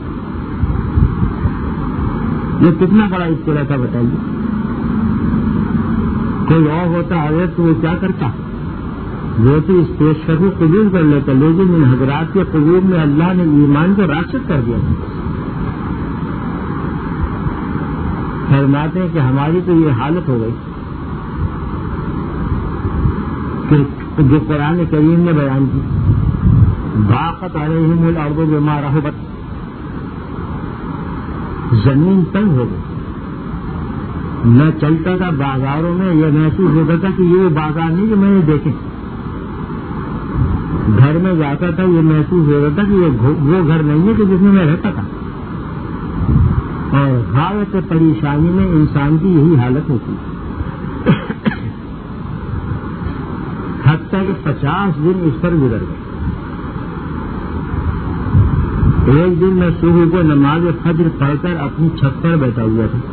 یہ کتنا بڑا اطلاع تھا بتائیے. کوئی اور ہوتا ہے تو وہ کیا کرتا, وہ تو اس پیشکش کو قبول کر لیتا, لیکن ان حضرات کے قبول میں اللہ نے ایمان کو راشد کر دیا. فرماتے ہیں کہ ہماری تو یہ حالت ہو گئی کہ جو قرآن کریم نے بیان کی, ضاقت علیہم الارض بما رحبت, زمین تنگ ہو گئی. میں چلتا تھا بازاروں میں, یہ محسوس ہوتا تھا کہ یہ بازار نہیں جو میں نے دیکھے. گھر میں جاتا تھا, یہ محسوس ہوتا تھا کہ یہ وہ گھر نہیں ہے کہ جس میں میں رہتا تھا. اور حالت پریشانی میں انسان کی یہی حالت ہوتی ہے. حتیٰ کہ پچاس دن اس پر گزر گئے. ایک دن میں صبح کو نماز فجر پڑھ کر اپنی چھت پر بیٹھا ہوا تھا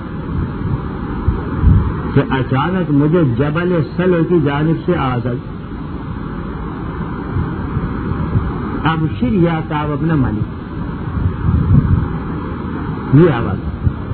کہ اچانک مجھے جبل سلع کی جانب سے آواز آئی, ابشر یا کعب ابن مالک. یہ آواز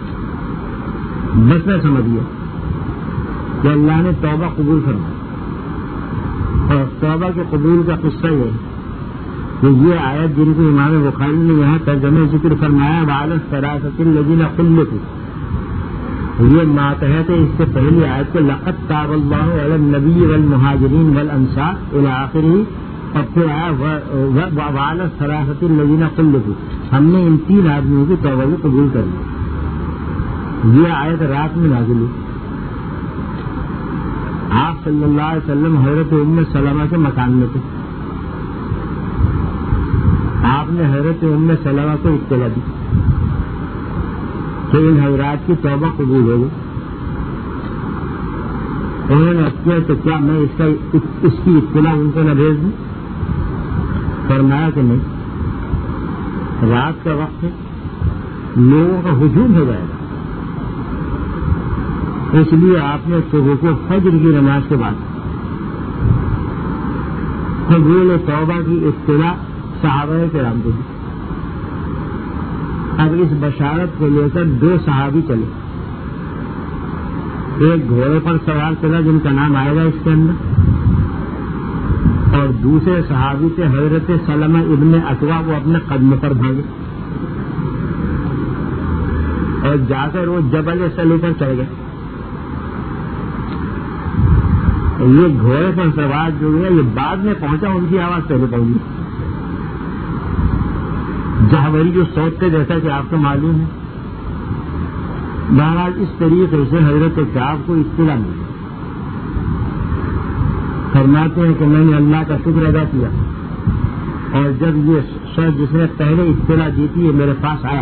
بس میں سمجھ گیا کہ اللہ نے توبہ قبول فرمائی. اور توبہ کے قبول کا قصہ یہ کہ یہ آیت جن کو امام بخاری نے یہاں ترجمہ ذکر فرمایا وعلی الثلاثة الذین خلفوا, یہ ماتحت ہے اس سے پہلی آیت کو لقد تاب اللہ علی النبی والمہاجرین والانصار الی آخرہ, اور پھر آیا وعلی الثلاثة الذین خلفوا, ہم نے ان تین آدمیوں کی توبہ کو قبول کر لی. یہ آیت رات میں نازل ہوئی. آپ صلی اللہ علیہ وسلم حضرت ام سلمہ کے مکان میں تھے. آپ نے حضرت ام سلمہ کو اطلاع دی کہ ان حضرات کی توبہ قبول ہو گئی. انہوں نے کیا تو کیا میں اس کا اس کی اطلاع ان کو نہ بھیج دوں؟ فرمایا کہ نہیں، رات کا وقت ہے، لوگوں کا ہجوم ہو جائے گا، اس لیے آپ نے صبح کو فجر کی نماز کے بعد قبول توبہ کی اطلاع صحابہ کرام کو دی۔ اب اس بشارت کو لے کر دو صحابی چلے، ایک گھوڑے پر سوار چلا جن کا نام آئے گا اس کے اندر، اور دوسرے صحابی تھے حضرت سلمہ ابن اکوا، وہ اپنے قدم پر بھاگے اور جا کر وہ جبل سلی پر چڑھ گئے۔ یہ گھوڑے پر سوار جو ہے یہ بعد میں پہنچا، ان کی آواز پہلے پہنچی، جہوری جو سوچتے جیسا کہ آپ کو معلوم ہے۔ بہرحال اس طریقے سے حضرت کعب کو اطلاع ملی، فرماتے ہیں کہ میں نے اللہ کا شکر ادا کیا، اور جب یہ شخص جس نے پہلے اطلاع دی تھی یہ میرے پاس آیا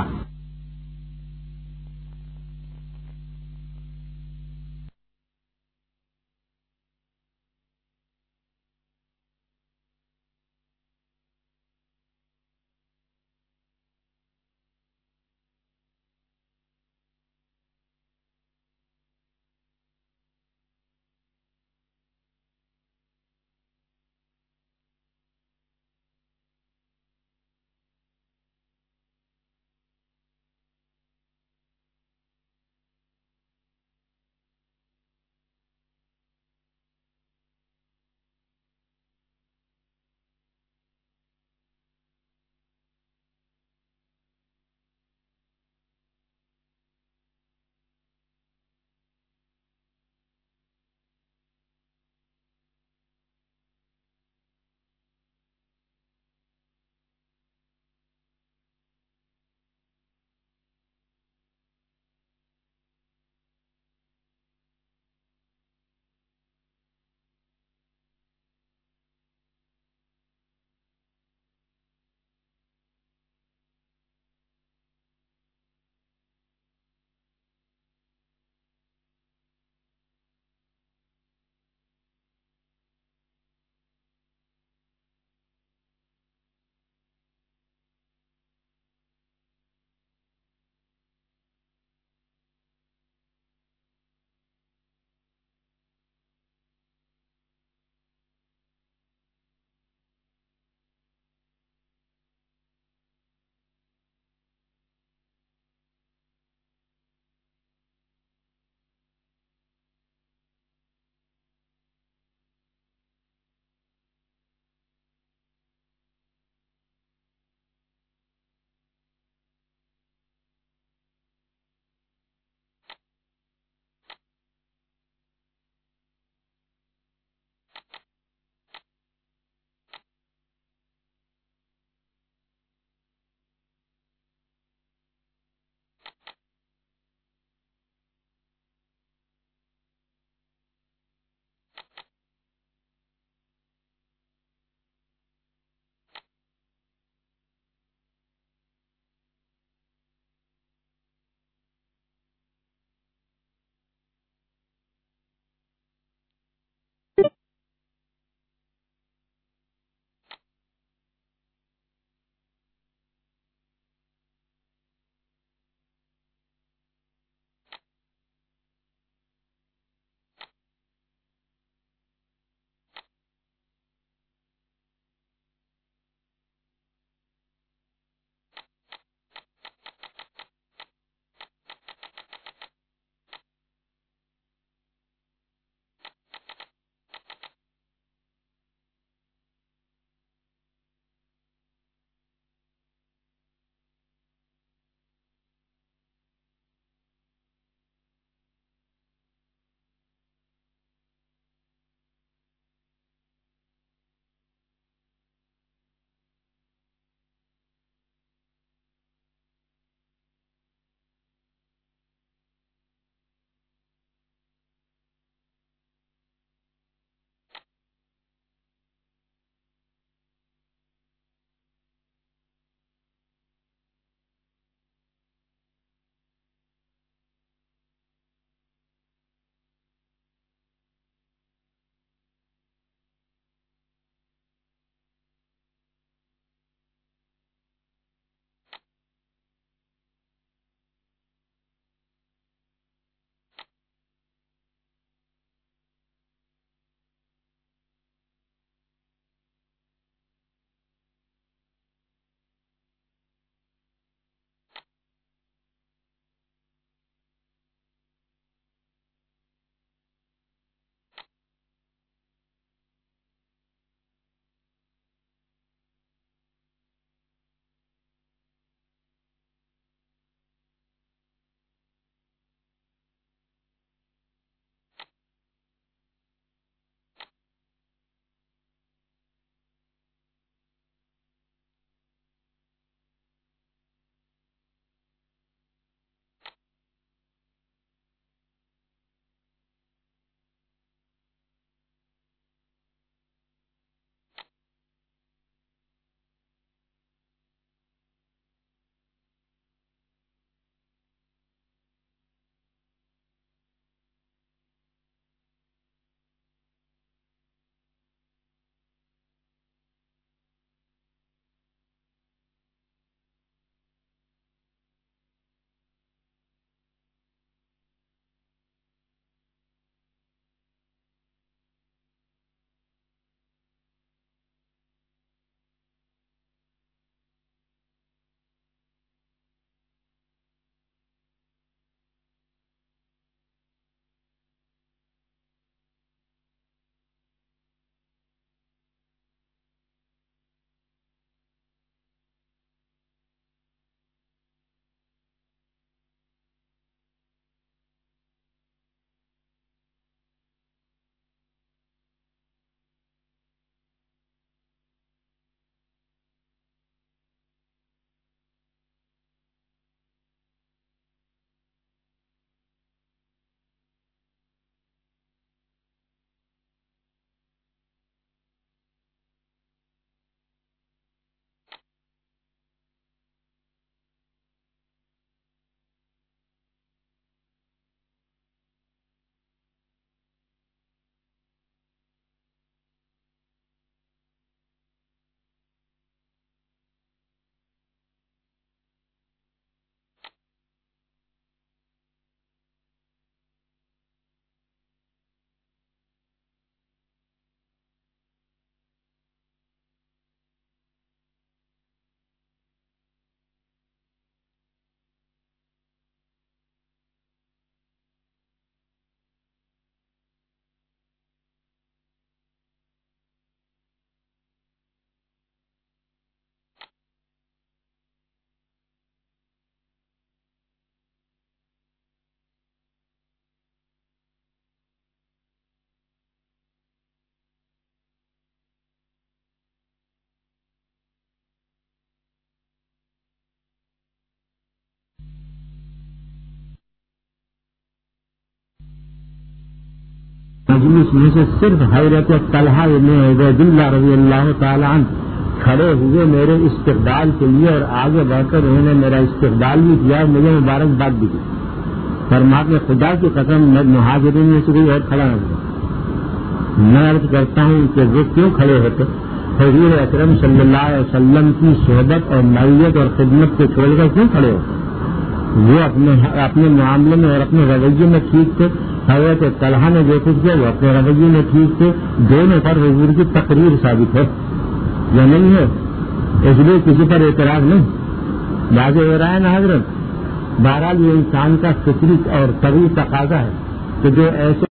مجلس میں سے صرف حضرت طلحہ بن عبید اللہ رضی اللہ تعالیٰ عنہ کھڑے ہوئے میرے استقبال کے لیے اور آگے بڑھ کر انہوں نے میرا استقبال بھی کیا اور مجھے مبارکباد بھی دی. فرماتے خدا کی قسم میں مہاجرین میں سے کوئی اور کھڑا نہ ہوا. میں عرض کرتا ہوں کہ وہ کیوں کھڑے ہوتے؟ حضور اکرم صلی اللہ علیہ وسلم کی صحبت اور معیت اور خدمت کو چھوڑ کر کیوں کھڑے ہوتے؟ وہ اپنے اپنے معاملے میں اور اپنے رویے میں ٹھیک تھے. حضرت طلحہ نے جو کچھ کیا وہ اپنے رویے میں ٹھیک تھے. دونوں پر حضور کی تقریر ثابت ہے یا نہیں ہے؟ اس لیے کسی پر اعتراض نہیں. واضح ہو رہا ہے نا حضرت؟ بہرحال یہ انسان کا فطری اور طبیعی تقاضا ہے کہ جو ایسے